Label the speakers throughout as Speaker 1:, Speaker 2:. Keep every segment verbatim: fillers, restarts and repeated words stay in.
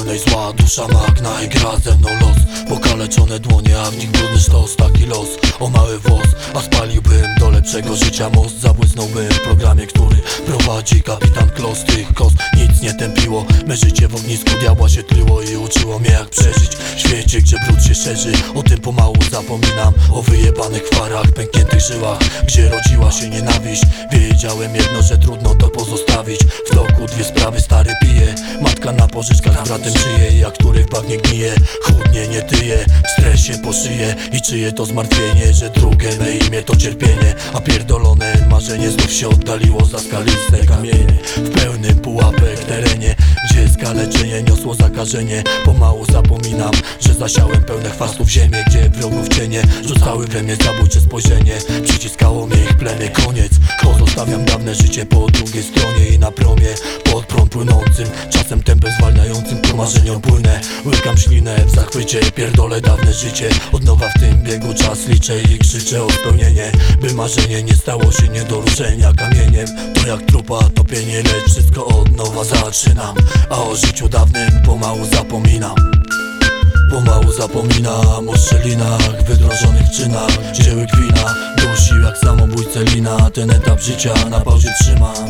Speaker 1: pełnej zła dusza magna i gra ze mną los. Pokaleczone dłonie, a w nich brudny sztos. Taki los, o mały włos. A spaliłbym do lepszego życia most. Zabłysnąłbym w programie, który prowadzi kapitan Klos. Tych kos nic nie tępiło. Me życie w ognisku diabła się tliło i uczyło mnie jak przeżyć w świecie, gdzie brud się szerzy. O tym pomału zapominam, o wyjebanych kwarach, pękniętych żyłach, gdzie rodziła się nienawiść. Wiedziałem jedno, że trudno to pozostawić. W toku dwie sprawy, stary pije. Matka na pożyczkach z bratem żyje, jak który w bagnie gnije. Chudnie nie tyje, w stresie po szyję. I czyje to zmartwienie, że drugie me imię to cierpienie. A pierdolone marzenie znów się oddaliło za skaliste kamienie. W pełnym pułapek terenie, gdzie skaleczenie niosło zakażenie. Pomału zapominam, że zasiałem pełne chwastów ziemię, gdzie wrogów cienie rzucały we mnie zabójcze spojrzenie. Przyciskało mnie ich plemię, koniec. Pozostawiam dawne życie po drugiej stronie i na promie, pod prąd płynącym, czasem tempem zwalniającym ku marzeniom płynę. Łykam ślinę w zachwycie, pierdolę dawne życie. Od nowa w tym biegu czas liczę i krzyczę o spełnienie, by marzenie nie stało się nie do ruszenia kamieniem. To jak trupa topienie, lecz wszystko od nowa zaczynam. A o życiu dawnym pomału zapominam. Pomału zapominam o strzelinach, wydrążonych czynach, gdzie łyk wina dusił jak samobójcę lina. Ten etap życia na pauzie trzymam.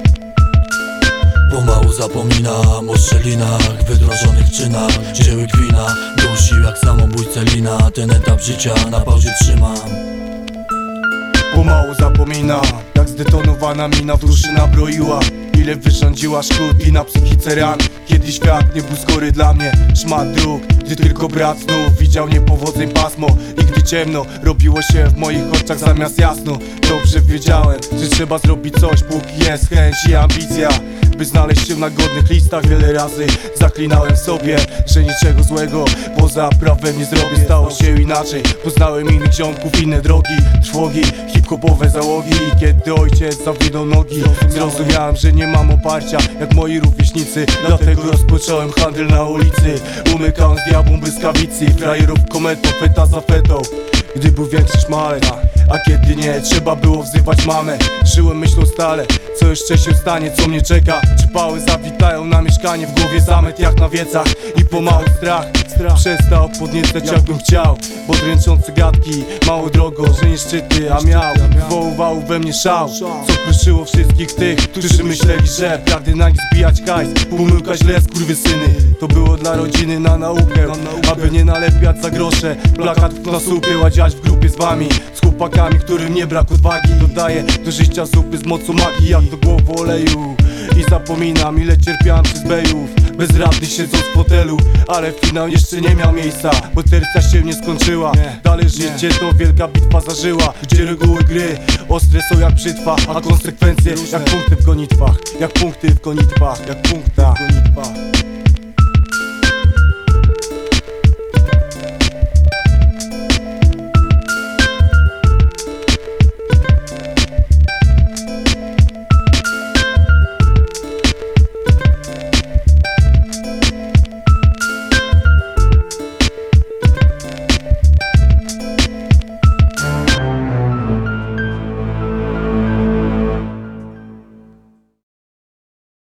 Speaker 1: Pomału zapominam o strzelinach, wydrążonych czynach, gdzie łyk wina dusił jak samobójcę lina. Ten etap życia na pauzie trzymam.
Speaker 2: Pomału zapominam, jak zdetonowana mina w duszy nabroiła. Ile wyrządziła szkód i na psychice ran. Kiedy świat nie był skory dla mnie, szmat dróg. Gdy tylko brat znów widział niepowodzeń pasmo. I gdy ciemno robiło się w moich oczach zamiast jasno. Dobrze wiedziałem, że trzeba zrobić coś, póki jest chęć i ambicja, by znaleźć się na godnych listach. Wiele razy zaklinałem sobie, że niczego złego poza prawem nie zrobię. Stało się inaczej, poznałem innych ziomków, inne drogi, trwogi, hip-hopowe załogi. I kiedy ojciec zawinął nogi, zrozumiałem, że nie mam oparcia jak moi rówieśnicy. Dlatego rozpocząłem handel na ulicy, umykając diabłom błyskawicy. Frajerów kometą, feta za fetą, gdy był większy szmalec. A kiedy nie, trzeba było wzywać mamę. Żyłem myślą stale, co jeszcze się stanie, co mnie czeka. Czy pały zawitają na mieszkanie, w głowie zamęt jak na wiecach. I pomału strach, strach przestał podniecać jakbym chciał. Bo dręczące gadki, mało drogo, że nie szczyty, a miał wywoływał we mnie szał, co kruszyło wszystkich tych, którzy myśleli, że prawdy na nich zbijać hajs. Pomyłka źle, skurwysyny. To było dla rodziny na naukę, aby nie nalepiać za grosze plakatów na słupie, ładziać w grupie z wami, z chłopakami, którym nie brak odwagi. Dodaję do życia zupy z mocą magii, jak do głowy oleju. I zapominam, ile cierpiałem przez bejów, bezradny siedząc w fotelu. Ale finał jeszcze nie miał miejsca, bo tercja się nie skończyła. Dalej życie to wielka bitwa zażyła, gdzie reguły gry ostre są jak brzytwa, a konsekwencje jak punkty w gonitwach. Jak punkty w gonitwach, jak punkty w gonitwach.